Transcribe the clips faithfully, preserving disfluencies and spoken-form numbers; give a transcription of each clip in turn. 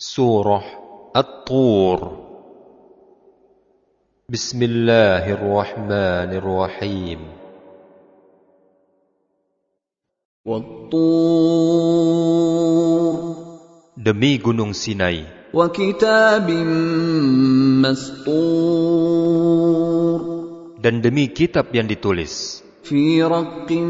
Surah At-Tur. Bismillahirrahmanirrahim. Wat-Tur. Demi Gunung Sinai. Wa kitabim mastur. Dan demi kitab yang ditulis. Fi raqqim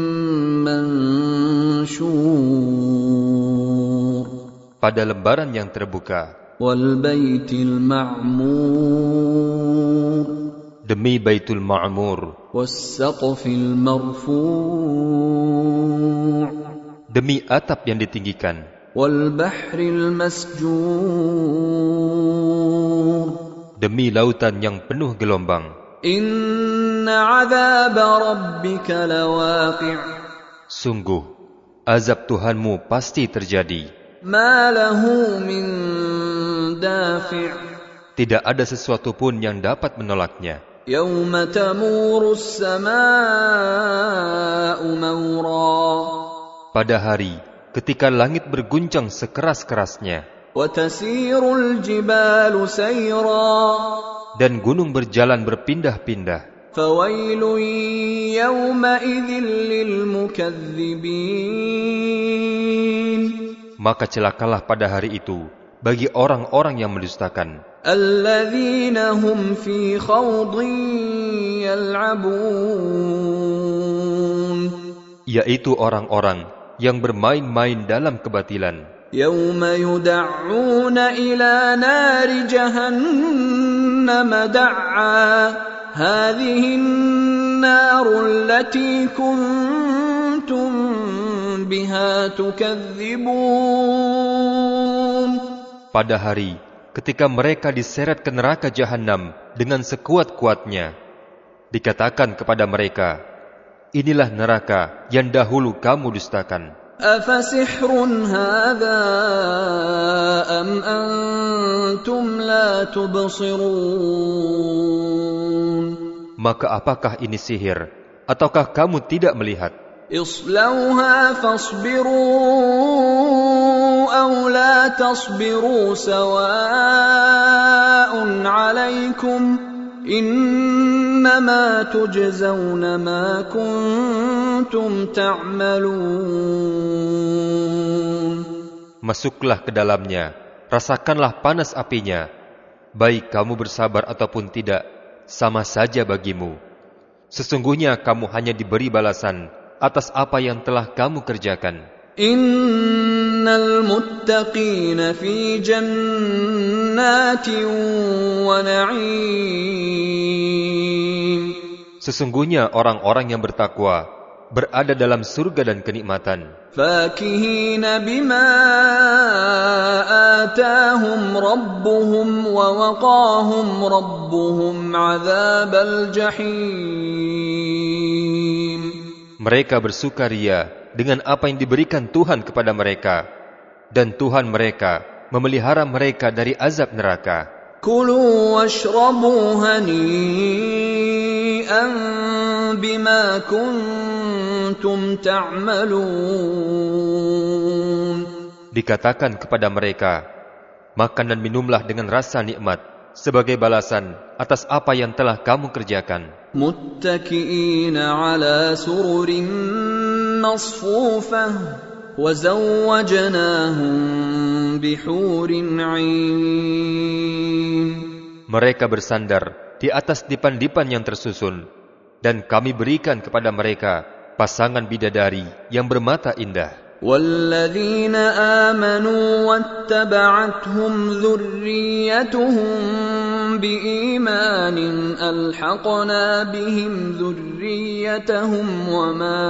manshur. Pada lembaran yang terbuka. Wal baitil ma'mur. Demi Baitul Ma'mur. Was saqfil marfu'. Demi atap yang ditinggikan. Wal bahril masjur. Demi lautan yang penuh gelombang. Inna 'adzaba rabbika lawaqi'. Sungguh, azab Tuhanmu pasti terjadi. Ma lahu min dafi'. Tidak ada sesuatu pun yang dapat menolaknya. Yawma tamuru as-samaa'u mawra. Pada hari ketika langit berguncang sekeras-kerasnya. Wa tasirul jibalu sayra. Dan gunung berjalan berpindah-pindah. Fawailun yawma idzin lil mukadzibin. Maka celakalah pada hari itu bagi orang-orang yang mendustakan. Alladzina hum fi khawdin yal'abun. Yaitu orang-orang yang bermain-main dalam kebatilan. Yawma yud'auna ila nari jahannam da''a. Hadhihi an-naru allati kuntum biha tukadzibun. Pada hari ketika mereka diseret ke neraka jahanam dengan sekuat-kuatnya, dikatakan kepada mereka, inilah neraka yang dahulu kamu dustakan. Afasihrun hadza am antum la tubsirun. Maka apakah ini sihir ataukah kamu tidak melihat? Islauha fasbiru aw la tasbiru sawa'un 'alaykum innama tujzauna ma kuntum ta'malun. Masuklah ke dalamnya, rasakanlah panas apinya. Baik kamu bersabar ataupun tidak, sama saja bagimu. Sesungguhnya kamu hanya diberi balasan atas apa yang telah kamu kerjakan. Innal muttaqina fi jannatin wa na'im. Sesungguhnya orang-orang yang bertakwa berada dalam surga dan kenikmatan. Fakihina bima atahum rabbuhum wa waqahum rabbuhum 'adzabal jahim. Mereka bersukaria dengan apa yang diberikan Tuhan kepada mereka, dan Tuhan mereka memelihara mereka dari azab neraka. Kulu washrabu hani'an bima kuntum ta'malun. Dikatakan kepada mereka, makan dan minumlah dengan rasa nikmat sebagai balasan atas apa yang telah kamu kerjakan. Muttaki'ina 'ala sururin masfufah wa zawwajnahum bihurin 'ain. Mereka bersandar di atas dipan-dipan yang tersusun, dan kami berikan kepada mereka pasangan bidadari yang bermata indah. وَالَّذِينَ آمَنُوا وَاتَّبَعَتْهُمْ ذُرِّيَّتُهُم بِإِيمَانٍ أَلْحَقْنَا بِهِمْ ذُرِّيَّتَهُمْ وَمَا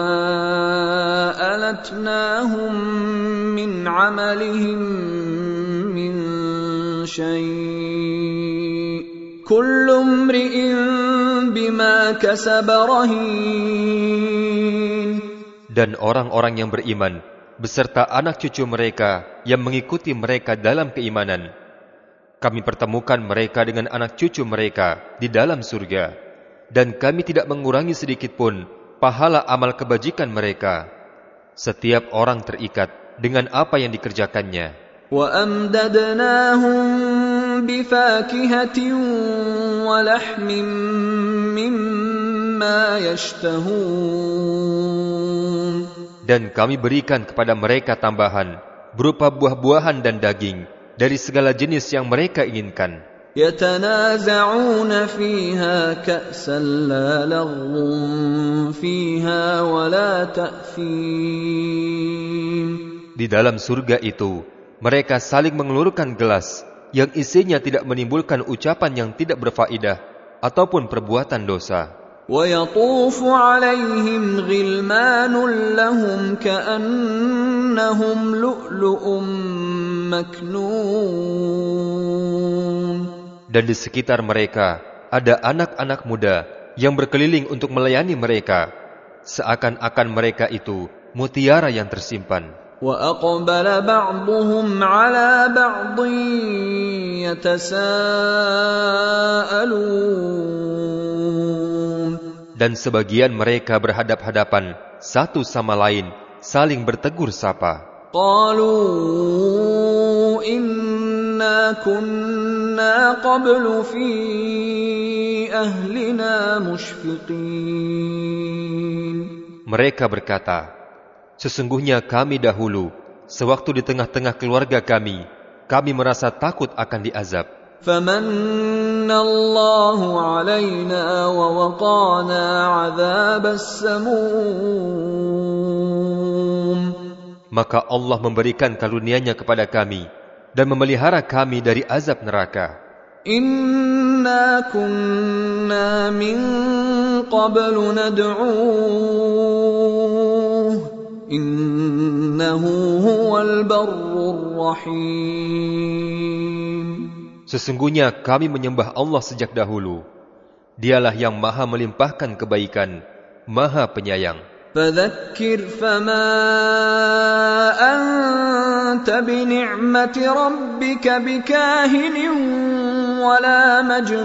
أَلَتْنَاهُم مِّنْ عَمَلِهِم مِّن شَيْءٍ كُلُّ امْرِئٍ بِمَا كَسَبَ رَهِينٌ. Dan orang-orang yang beriman beserta anak cucu mereka yang mengikuti mereka dalam keimanan, kami pertemukan mereka dengan anak cucu mereka di dalam surga, dan kami tidak mengurangi sedikit pun pahala amal kebajikan mereka. Setiap orang terikat dengan apa yang dikerjakannya. وَأَمْدَدْنَاهُمْ بِفَاكِهَةٍ وَلَحْمٍ مِّمَّا يَشْتَهُونَ. Dan kami berikan kepada mereka tambahan berupa buah-buahan dan daging dari segala jenis yang mereka inginkan. يَتَنَازَعُونَ فِيهَا كَأْسًا لَّا لَغْوٌ فِيهَا وَلَا تَأْثِيمٌ. Di dalam surga itu mereka saling mengelurkan gelas yang isinya tidak menimbulkan ucapan yang tidak berfaedah ataupun perbuatan dosa. وَيَطُوفُ عَلَيْهِمْ غِلْمَانٌ لَّهُمْ كَأَنَّهُمْ لُؤْلُؤٌ مَّكْنُونٌ. Dan di sekitar mereka ada anak-anak muda yang berkeliling untuk melayani mereka, seakan-akan mereka itu mutiara yang tersimpan. وَأَقْبَلَ بَعْضُهُمْ عَلَى بَعْضٍ يَتَسَاءَلُونَ. Dan sebagian mereka berhadap-hadapan satu sama lain, saling bertegur sapa. قَالُوا إِنَّا كُنَّا قَبْلُ فِي أَهْلِنَا مُشْفِقِينَ. Mereka berkata, sesungguhnya kami dahulu, sewaktu di tengah-tengah keluarga kami, kami merasa takut akan diazab. فَمَنَّ اللَّهُ عَلَيْنَا وَوَقَانَا عَذَابَ السَّمُومِ. Maka Allah memberikan karunia-Nya kepada kami dan memelihara kami dari azab neraka. Inna kunna min qablu nad'uuh innahu huwal barrur rahim. Sesungguhnya kami menyembah Allah sejak dahulu. Dialah yang maha melimpahkan kebaikan, maha penyayang. فذكر فما أنت بنعمة ربك بكاهن ولا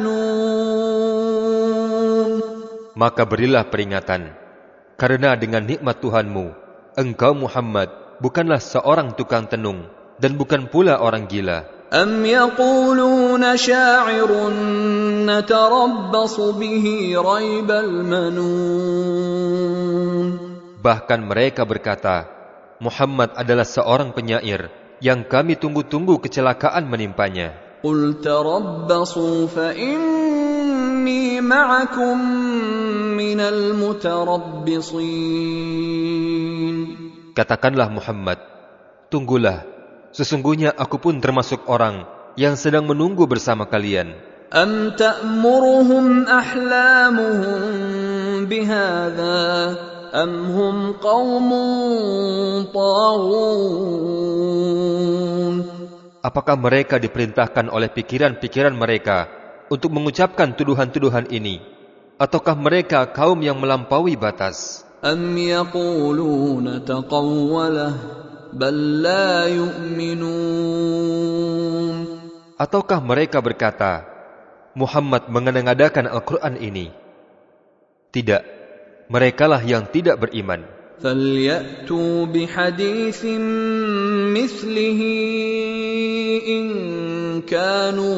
مجنون. Maka berilah peringatan, karena dengan nikmat Tuhanmu, engkau Muhammad bukanlah seorang tukang tenung dan bukan pula orang gila. أم يقولون شاعر نتربص به ريب المنون. Bahkan mereka berkata, Muhammad adalah seorang penyair yang kami tunggu-tunggu kecelakaan menimpanya. قل تربصوا فإني معكم من المتربصين. Katakanlah Muhammad, tunggulah, sesungguhnya aku pun termasuk orang yang sedang menunggu bersama kalian. أم تأمرهم أحلامهم بهذا أم هم قوم طاغون. Apakah mereka diperintahkan oleh pikiran-pikiran mereka untuk mengucapkan tuduhan-tuduhan ini? Ataukah mereka kaum yang melampaui batas? أم يقولون تقوله بل لا يؤمنون. Ataukah mereka berkata, Muhammad mengada-ngadakan Al-Quran ini? Tidak, merekalah yang tidak beriman. فَلْيَأْتُوا بِحَدِيثٍ مِثْلِهِ إِن كَانُوا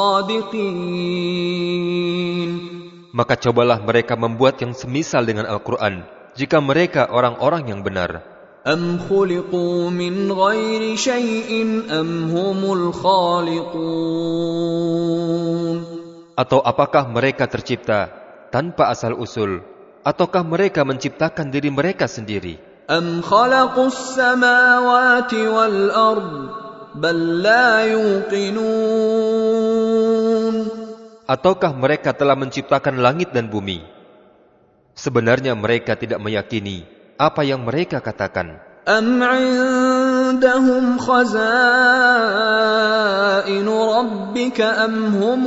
صَادِقِينَ. Maka cobalah mereka membuat yang semisal dengan Al-Quran, jika mereka orang-orang yang benar. أَمْ خُلِقُوا مِنْ غَيْرِ شَيْءٍ أَمْ هُمُ الْخَالِقُونَ. Atau apakah mereka tercipta tanpa asal-usul, ataukah mereka menciptakan diri mereka sendiri? أَمْ خَلَقُوا السَّمَاوَاتِ وَالْأَرْضِ بَل لَّا يُوقِنُونَ. Ataukah mereka telah menciptakan langit dan bumi? Sebenarnya mereka tidak meyakini apa yang mereka katakan. أَمْ عِندَهُمْ خَزَائِنُ رَبِّكَ أَمْ هُمُ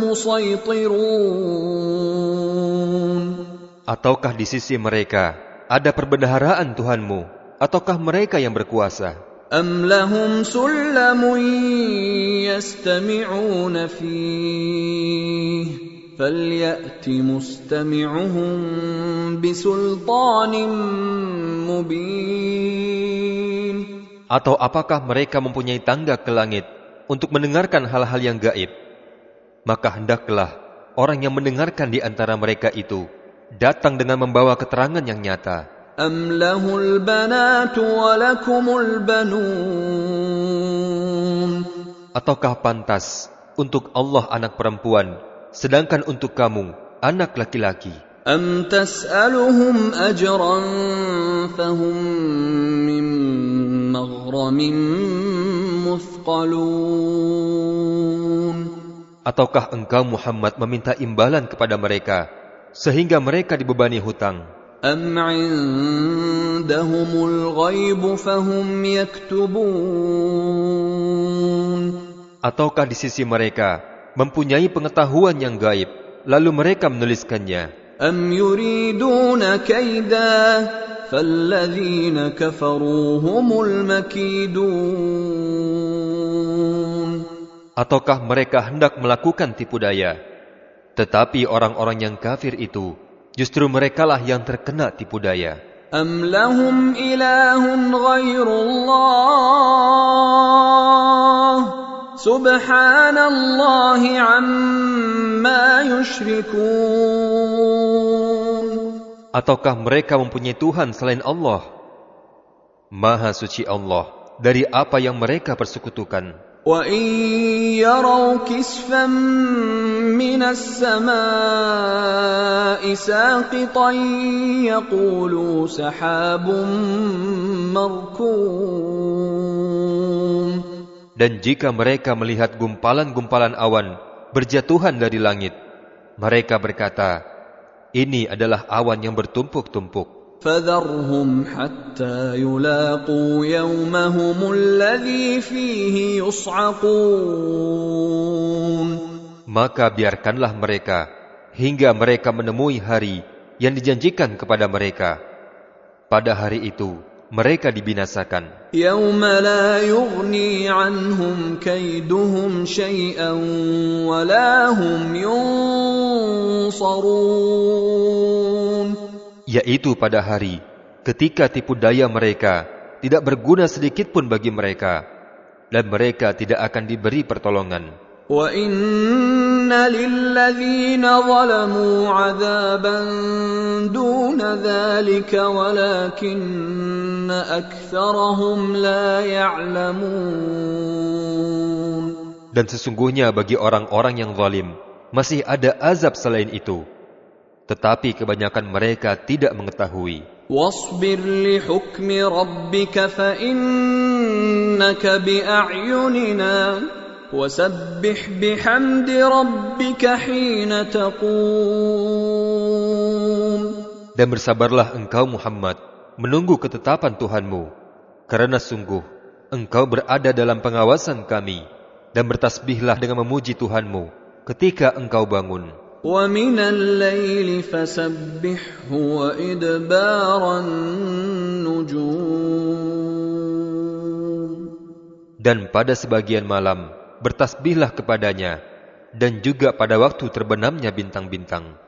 الْمُصَيْطِرُونَ. Ataukah di sisi mereka ada perbendaharaan Tuhanmu, ataukah mereka yang berkuasa? أَمْ لَهُمْ سُلَّمٌ يَسْتَمِعُونَ فِيهِ فَلْيَأْتِ مُسْتَمِعُهُم بِسُلْطَانٍ مُبِينٍ. Atau apakah mereka mempunyai tangga ke langit untuk mendengarkan hal-hal yang gaib? Maka hendaklah orang yang mendengarkan di antara mereka itu datang dengan membawa keterangan yang nyata. Am lahul banatu wa lakumul banun. Ataukah pantas untuk Allah anak perempuan, sedangkan untuk kamu anak laki-laki? Am tas'aluhum ajran fahum min maghramin muthqalun. Ataukah engkau Muhammad meminta imbalan kepada mereka sehingga mereka dibebani hutang? Am 'indahumul ghaib fahum yaktubun. Ataukah di sisi mereka mempunyai pengetahuan yang gaib lalu mereka menuliskannya? Am yuriduna kaida falladzina kafaru humul makidun. Ataukah mereka hendak melakukan tipu daya? Tetapi orang-orang yang kafir itu justru merekalah yang terkena tipu daya. Am lahum ilahun ghairullah subhanallahi amma yushrikun. Ataukah mereka mempunyai Tuhan selain Allah? Maha suci Allah dari apa yang mereka persekutukan. وَإِنْ يَرَوْا كِسْفًا مِنَ السَّمَاءِ سَاقِطًا يَقُولُوا سَحَابٌ مَرْكُومٌ. Dan jika mereka melihat gumpalan-gumpalan awan berjatuhan dari langit, mereka berkata, ini adalah awan yang bertumpuk-tumpuk. فَذَرْهُمْ حَتَّى يُلَاقُوا يَوْمَهُمُ الَّذِي فِيهِ يُصْعَقُونَ. Maka biarkanlah mereka hingga mereka menemui hari yang dijanjikan kepada mereka. Pada hari itu mereka dibinasakan. يَوْمَ لَا يُغْنِي عَنْهُمْ كَيْدُهُمْ شَيْئًا وَلَا هُمْ يُنصَرُونَ. Yaitu pada hari ketika tipu daya mereka tidak berguna sedikit pun bagi mereka, dan mereka tidak akan diberi pertolongan. وَإِنَّ لِلَّذِينَ ظَلَمُوا عَذَابًا دُونَ ذَلِكَ وَلَكِنَّ أَكْثَرَهُمْ لَا يَعْلَمُونَ. Dan sesungguhnya bagi orang-orang yang zalim masih ada azab selain itu, tetapi kebanyakan mereka tidak mengetahui. وَاصْبِرْ لِحُكْمِ رَبِّكَ فَإِنَّكَ بِأَعْيُنِنَا وَسَبِّحْ بِحَمْدِ رَبِّكَ حِينَ تَقُومُ. Dan bersabarlah engkau Muhammad menunggu ketetapan Tuhanmu, karena sungguh engkau berada dalam pengawasan kami, dan bertasbihlah dengan memuji Tuhanmu ketika engkau bangun. وَمِنَ اللَّيْلِ فَسَبِّحْهُ وَإِدْبَارَ النُّجُومِ. Dan pada sebagian malam bertasbihlah kepadanya, dan juga pada waktu terbenamnya bintang-bintang.